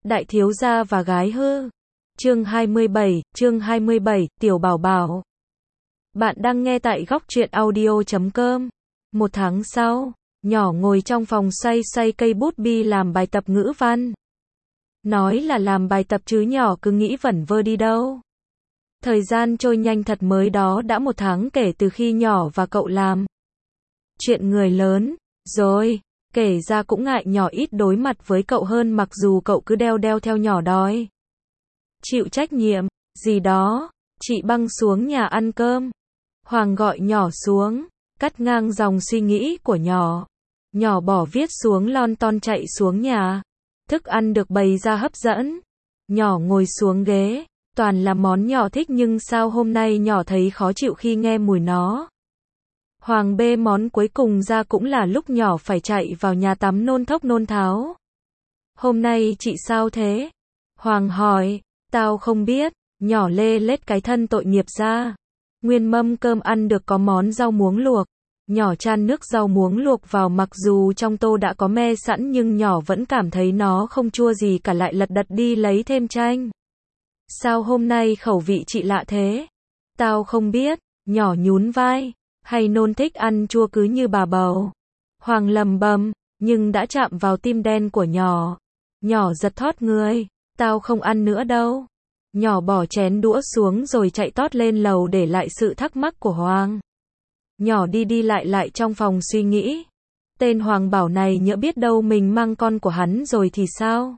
Đại thiếu gia và gái hư. Chương 27, Tiểu Bảo Bảo. Bạn đang nghe tại góc truyện audio.com. Một tháng sau, nhỏ ngồi trong phòng xoay xoay cây bút bi làm bài tập ngữ văn. Nói là làm bài tập chứ nhỏ cứ nghĩ vẩn vơ đi đâu. Thời gian trôi nhanh thật, mới đó đã một tháng kể từ khi nhỏ và cậu làm chuyện người lớn, rồi, kể ra cũng ngại nhỏ ít đối mặt với cậu hơn, mặc dù cậu cứ đeo theo nhỏ đòi chịu trách nhiệm, gì đó. Chị Băng xuống nhà ăn cơm. Hoàng gọi nhỏ xuống, cắt ngang dòng suy nghĩ của nhỏ. Nhỏ bỏ viết xuống lon ton chạy xuống nhà. Thức ăn được bày ra hấp dẫn. Nhỏ ngồi xuống ghế, toàn là món nhỏ thích nhưng sao hôm nay nhỏ thấy khó chịu khi nghe mùi nó. Hoàng bê món cuối cùng ra cũng là lúc nhỏ phải chạy vào nhà tắm nôn thốc nôn tháo. Hôm nay chị sao thế? Hoàng hỏi. Tao không biết. Nhỏ lê lết cái thân tội nghiệp ra. Nguyên mâm cơm ăn được có món rau muống luộc. Nhỏ chan nước rau muống luộc vào, mặc dù trong tô đã có me sẵn nhưng nhỏ vẫn cảm thấy nó không chua gì cả, lại lật đật đi lấy thêm chanh. Sao hôm nay khẩu vị chị lạ thế? Tao không biết. Nhỏ nhún vai. Hay nôn thích ăn chua cứ như bà bầu. Hoàng lầm bầm, nhưng đã chạm vào tim đen của nhỏ. Nhỏ giật thót người. Tao không ăn nữa đâu. Nhỏ bỏ chén đũa xuống rồi chạy tót lên lầu để lại sự thắc mắc của Hoàng. Nhỏ đi lại trong phòng suy nghĩ. Tên Hoàng Bảo này nhỡ biết đâu mình mang con của hắn rồi thì sao?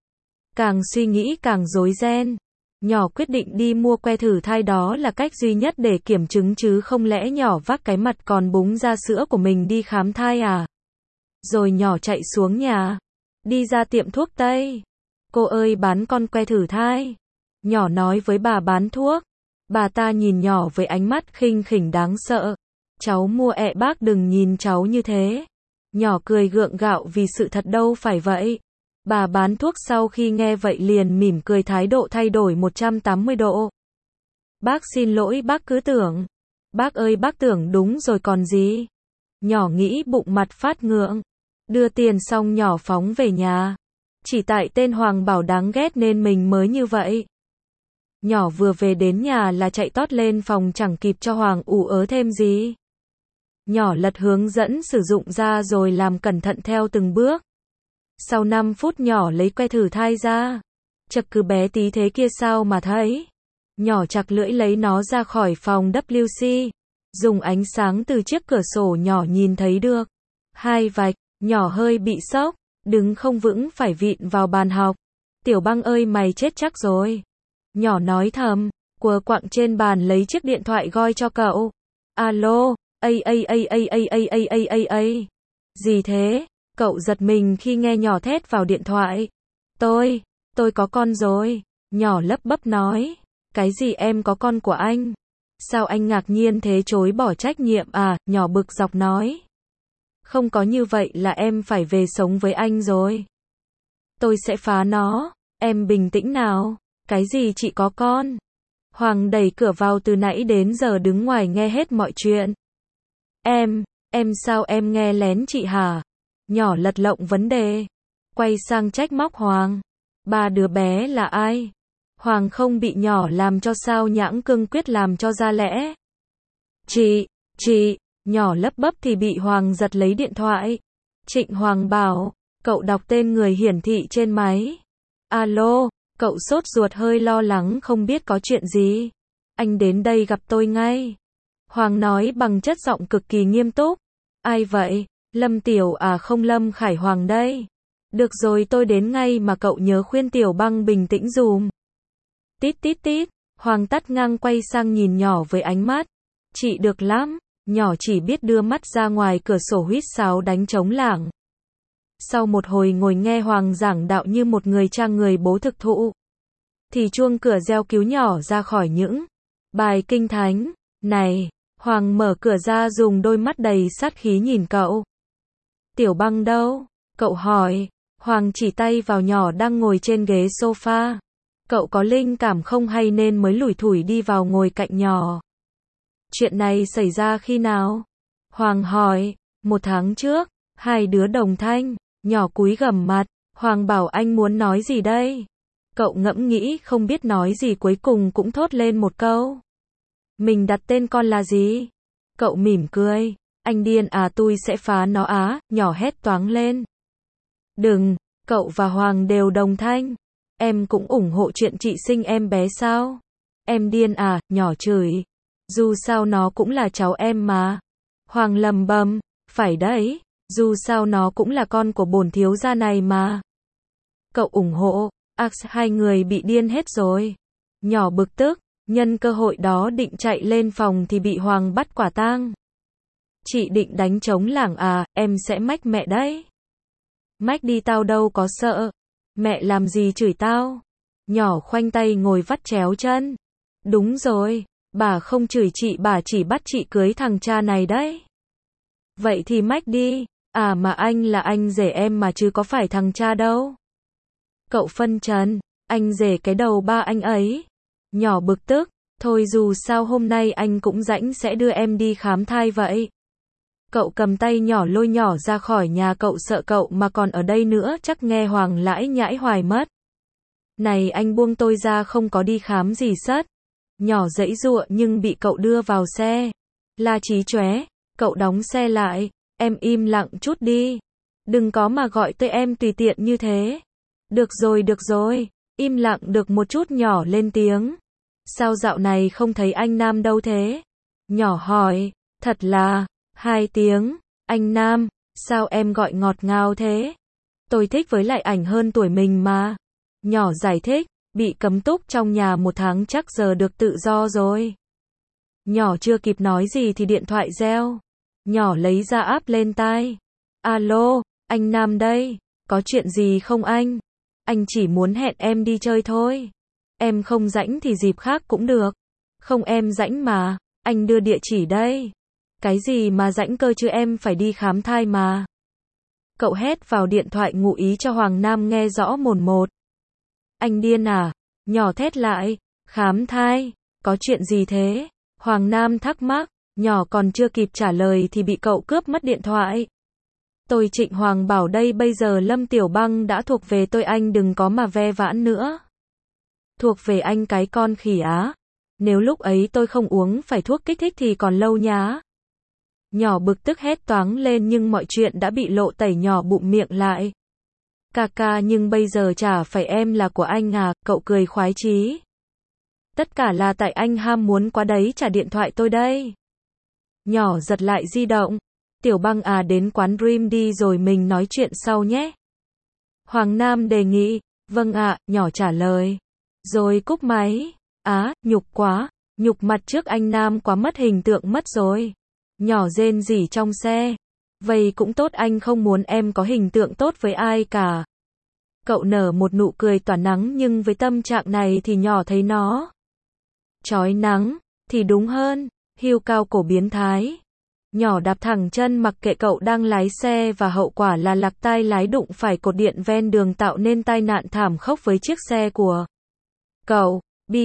Càng suy nghĩ càng rối ren. Nhỏ quyết định đi mua que thử thai, đó là cách duy nhất để kiểm chứng, chứ không lẽ nhỏ vác cái mặt còn búng ra sữa của mình đi khám thai à? Rồi nhỏ chạy xuống nhà. Đi ra tiệm thuốc Tây. Cô ơi, bán con que thử thai. Nhỏ nói với bà bán thuốc. Bà ta nhìn nhỏ với ánh mắt khinh khỉnh đáng sợ. Cháu mua bác đừng nhìn cháu như thế. Nhỏ cười gượng gạo vì sự thật đâu phải vậy. Bà bán thuốc sau khi nghe vậy liền mỉm cười, thái độ thay đổi 180 độ. Bác xin lỗi, bác cứ tưởng. Bác ơi, bác tưởng đúng rồi còn gì. Nhỏ nghĩ bụng, mặt phát ngượng. Đưa tiền xong nhỏ phóng về nhà. Chỉ tại tên Hoàng Bảo đáng ghét nên mình mới như vậy. Nhỏ vừa về đến nhà là chạy tót lên phòng, chẳng kịp cho Hoàng ủ ớ thêm gì. Nhỏ lật hướng dẫn sử dụng ra rồi làm cẩn thận theo từng bước. Sau 5 phút nhỏ lấy que thử thai ra. Chật, cứ bé tí thế kia sao mà thấy. Nhỏ chặt lưỡi lấy nó ra khỏi phòng WC. Dùng ánh sáng từ chiếc cửa sổ nhỏ nhìn thấy được 2 vạch. Nhỏ hơi bị sốc, đứng không vững phải vịn vào bàn học. Tiểu Băng ơi, mày chết chắc rồi. Nhỏ nói thầm, quờ quạng trên bàn lấy chiếc điện thoại gọi cho cậu. Alo, gì thế? Cậu giật mình khi nghe nhỏ thét vào điện thoại. Tôi có con rồi. Nhỏ lấp bấp nói. Cái gì em có con của anh? Sao anh ngạc nhiên thế, chối bỏ trách nhiệm à? Nhỏ bực dọc nói. Không có, như vậy là em phải về sống với anh rồi. Tôi sẽ phá nó. Em bình tĩnh nào. Cái gì chị có con? Hoàng đẩy cửa vào, từ nãy đến giờ đứng ngoài nghe hết mọi chuyện. Em sao em nghe lén chị hả? Nhỏ lật lọng vấn đề. Quay sang trách móc Hoàng. Ba đứa bé là ai? Hoàng không bị nhỏ làm cho sao nhãng, cương quyết làm cho ra lẽ. Chị, nhỏ lấp bấp thì bị Hoàng giật lấy điện thoại. Trịnh Hoàng Bảo, cậu đọc tên người hiển thị trên máy. Alo, cậu sốt ruột hơi lo lắng không biết có chuyện gì. Anh đến đây gặp tôi ngay. Hoàng nói bằng chất giọng cực kỳ nghiêm túc. Ai vậy? Lâm Tiểu à? Không, Lâm Khải Hoàng đây. Được rồi, tôi đến ngay mà, cậu nhớ khuyên Tiểu Băng bình tĩnh dùm. Tít tít tít. Hoàng tắt ngang, quay sang nhìn nhỏ với ánh mắt. Chị được lắm. Nhỏ chỉ biết đưa mắt ra ngoài cửa sổ huýt sáo đánh trống lảng. Sau một hồi ngồi nghe Hoàng giảng đạo như một người cha người bố thực thụ, thì chuông cửa reo cứu nhỏ ra khỏi những bài kinh thánh. Này, Hoàng mở cửa ra, dùng đôi mắt đầy sát khí nhìn cậu. Tiểu Băng đâu? Cậu hỏi. Hoàng chỉ tay vào nhỏ đang ngồi trên ghế sofa. Cậu có linh cảm không hay nên mới lủi thủi đi vào ngồi cạnh nhỏ. Chuyện này xảy ra khi nào? Hoàng hỏi. 1 tháng trước. Hai đứa đồng thanh. Nhỏ cúi gằm mặt. Hoàng bảo anh muốn nói gì đây? Cậu ngẫm nghĩ không biết nói gì cuối cùng cũng thốt lên một câu. Mình đặt tên con là gì? Cậu mỉm cười. Anh điên à, tôi sẽ phá nó á, nhỏ hét toáng lên. Đừng, cậu và Hoàng đều đồng thanh. Em cũng ủng hộ chuyện chị sinh em bé sao? Em điên à, nhỏ chửi. Dù sao nó cũng là cháu em mà. Hoàng lầm bầm, phải đấy, dù sao nó cũng là con của bổn thiếu gia này mà. Cậu ủng hộ, hai người bị điên hết rồi. Nhỏ bực tức, nhân cơ hội đó định chạy lên phòng thì bị Hoàng bắt quả tang. Chị định đánh trống lảng à, em sẽ mách mẹ đấy. Mách đi, tao đâu có sợ. Mẹ làm gì chửi tao? Nhỏ khoanh tay ngồi vắt chéo chân. Đúng rồi, bà không chửi chị, bà chỉ bắt chị cưới thằng cha này đấy. Vậy thì mách đi, à mà anh là anh rể em mà chứ có phải thằng cha đâu. Cậu phân trần, anh rể cái đầu ba anh ấy. Nhỏ bực tức, thôi dù sao hôm nay anh cũng rảnh sẽ đưa em đi khám thai vậy. Cậu cầm tay nhỏ lôi nhỏ ra khỏi nhà, cậu sợ cậu mà còn ở đây nữa chắc nghe Hoàng lãi nhãi hoài mất. Này anh buông tôi ra, không có đi khám gì sất. Nhỏ giãy giụa nhưng bị cậu đưa vào xe. La chí chóe, cậu đóng xe lại, em im lặng chút đi. Đừng có mà gọi tên em tùy tiện như thế. Được rồi, im lặng được một chút. Nhỏ lên tiếng. Sao dạo này không thấy anh Nam đâu thế? Nhỏ hỏi, thật là, 2 tiếng, anh Nam, sao em gọi ngọt ngào thế? Tôi thích với lại ảnh hơn tuổi mình mà. Nhỏ giải thích, bị cấm túc trong nhà 1 tháng chắc giờ được tự do rồi. Nhỏ chưa kịp nói gì thì điện thoại reo. Nhỏ lấy ra áp lên tai. Alo, anh Nam đây, có chuyện gì không anh? Anh chỉ muốn hẹn em đi chơi thôi. Em không rảnh thì dịp khác cũng được. Không, em rảnh mà, anh đưa địa chỉ đây. Cái gì mà rảnh cơ chứ, em phải đi khám thai mà. Cậu hét vào điện thoại ngụ ý cho Hoàng Nam nghe rõ mồn một. Anh điên à? Nhỏ thét lại. Khám thai? Có chuyện gì thế? Hoàng Nam thắc mắc. Nhỏ còn chưa kịp trả lời thì bị cậu cướp mất điện thoại. Tôi Trịnh Hoàng bảo đây, bây giờ Lâm Tiểu Băng đã thuộc về tôi, anh đừng có mà ve vãn nữa. Thuộc về anh cái con khỉ á. Nếu lúc ấy tôi không uống phải thuốc kích thích thì còn lâu nhá. Nhỏ bực tức hét toáng lên nhưng mọi chuyện đã bị lộ tẩy. Nhỏ bụm miệng lại. Ca nhưng bây giờ chả phải em là của anh à, cậu cười khoái chí. Tất cả là tại anh ham muốn quá đấy, trả điện thoại tôi đây. Nhỏ giật lại di động. Tiểu Băng à, đến quán Dream đi rồi mình nói chuyện sau nhé. Hoàng Nam đề nghị. Vâng ạ, nhỏ trả lời. Rồi cúp máy. Á, nhục quá, nhục mặt trước anh Nam quá, mất hình tượng mất rồi. Nhỏ rên rỉ trong xe. Vậy cũng tốt, anh không muốn em có hình tượng tốt với ai cả. Cậu nở một nụ cười tỏa nắng nhưng với tâm trạng này thì nhỏ thấy nó chói nắng, thì đúng hơn, hươu cao cổ biến thái. Nhỏ đạp thẳng chân mặc kệ cậu đang lái xe và hậu quả là lạc tay lái đụng phải cột điện ven đường tạo nên tai nạn thảm khốc với chiếc xe của cậu.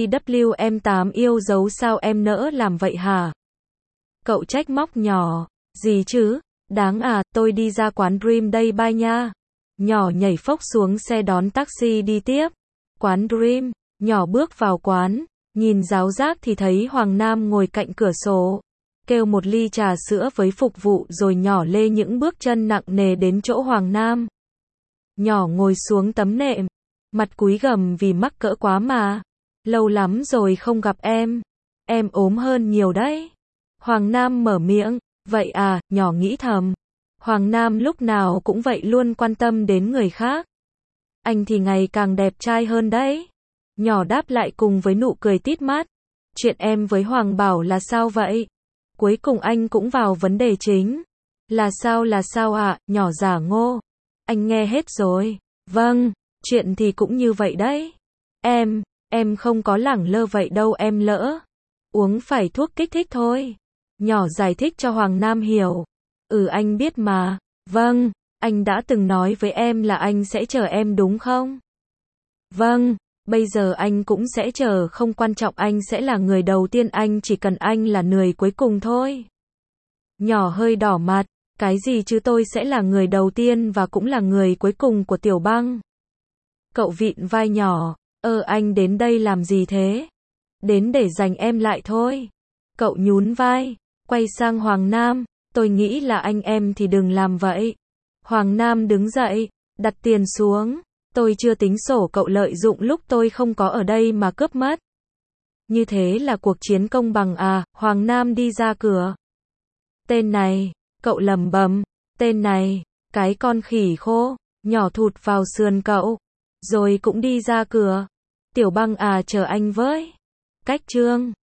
BWM8 yêu dấu, sao em nỡ làm vậy hả? Cậu trách móc nhỏ. Gì chứ? Đáng à, tôi đi ra quán Dream đây, bye nha. Nhỏ nhảy phốc xuống xe đón taxi đi tiếp. Quán Dream. Nhỏ bước vào quán, nhìn ráo rác thì thấy Hoàng Nam ngồi cạnh cửa sổ. Kêu một ly trà sữa với phục vụ rồi nhỏ lê những bước chân nặng nề đến chỗ Hoàng Nam. Nhỏ ngồi xuống tấm nệm, mặt cúi gằm vì mắc cỡ quá mà. Lâu lắm rồi không gặp em ốm hơn nhiều đấy. Hoàng Nam mở miệng. Vậy à, nhỏ nghĩ thầm. Hoàng Nam lúc nào cũng vậy, luôn quan tâm đến người khác. Anh thì ngày càng đẹp trai hơn đấy. Nhỏ đáp lại cùng với nụ cười tít mắt. Chuyện em với Hoàng Bảo là sao vậy? Cuối cùng anh cũng vào vấn đề chính. Là sao ạ? Nhỏ giả ngô. Anh nghe hết rồi. Vâng, chuyện thì cũng như vậy đấy. Em không có lẳng lơ vậy đâu, em lỡ uống phải thuốc kích thích thôi. Nhỏ giải thích cho Hoàng Nam hiểu. Anh biết mà. Vâng, anh đã từng nói với em là anh sẽ chờ em đúng không? Vâng, bây giờ anh cũng sẽ chờ, không quan trọng anh sẽ là người đầu tiên, anh chỉ cần anh là người cuối cùng thôi. Nhỏ hơi đỏ mặt, Cái gì chứ, tôi sẽ là người đầu tiên và cũng là người cuối cùng của Tiểu Băng. Cậu vịn vai nhỏ, anh đến đây làm gì thế? Đến để giành em lại thôi. Cậu nhún vai, quay sang Hoàng Nam, tôi nghĩ là anh em thì đừng làm vậy. Hoàng Nam đứng dậy, đặt tiền xuống, tôi chưa tính sổ cậu lợi dụng lúc tôi không có ở đây mà cướp mất. Như thế là cuộc chiến công bằng à? Hoàng Nam đi ra cửa. Tên này, cậu lẩm bẩm, tên này, cái con khỉ khô, nhỏ thụt vào sườn cậu, rồi cũng đi ra cửa. Tiểu Băng à, chờ anh với. Cách chương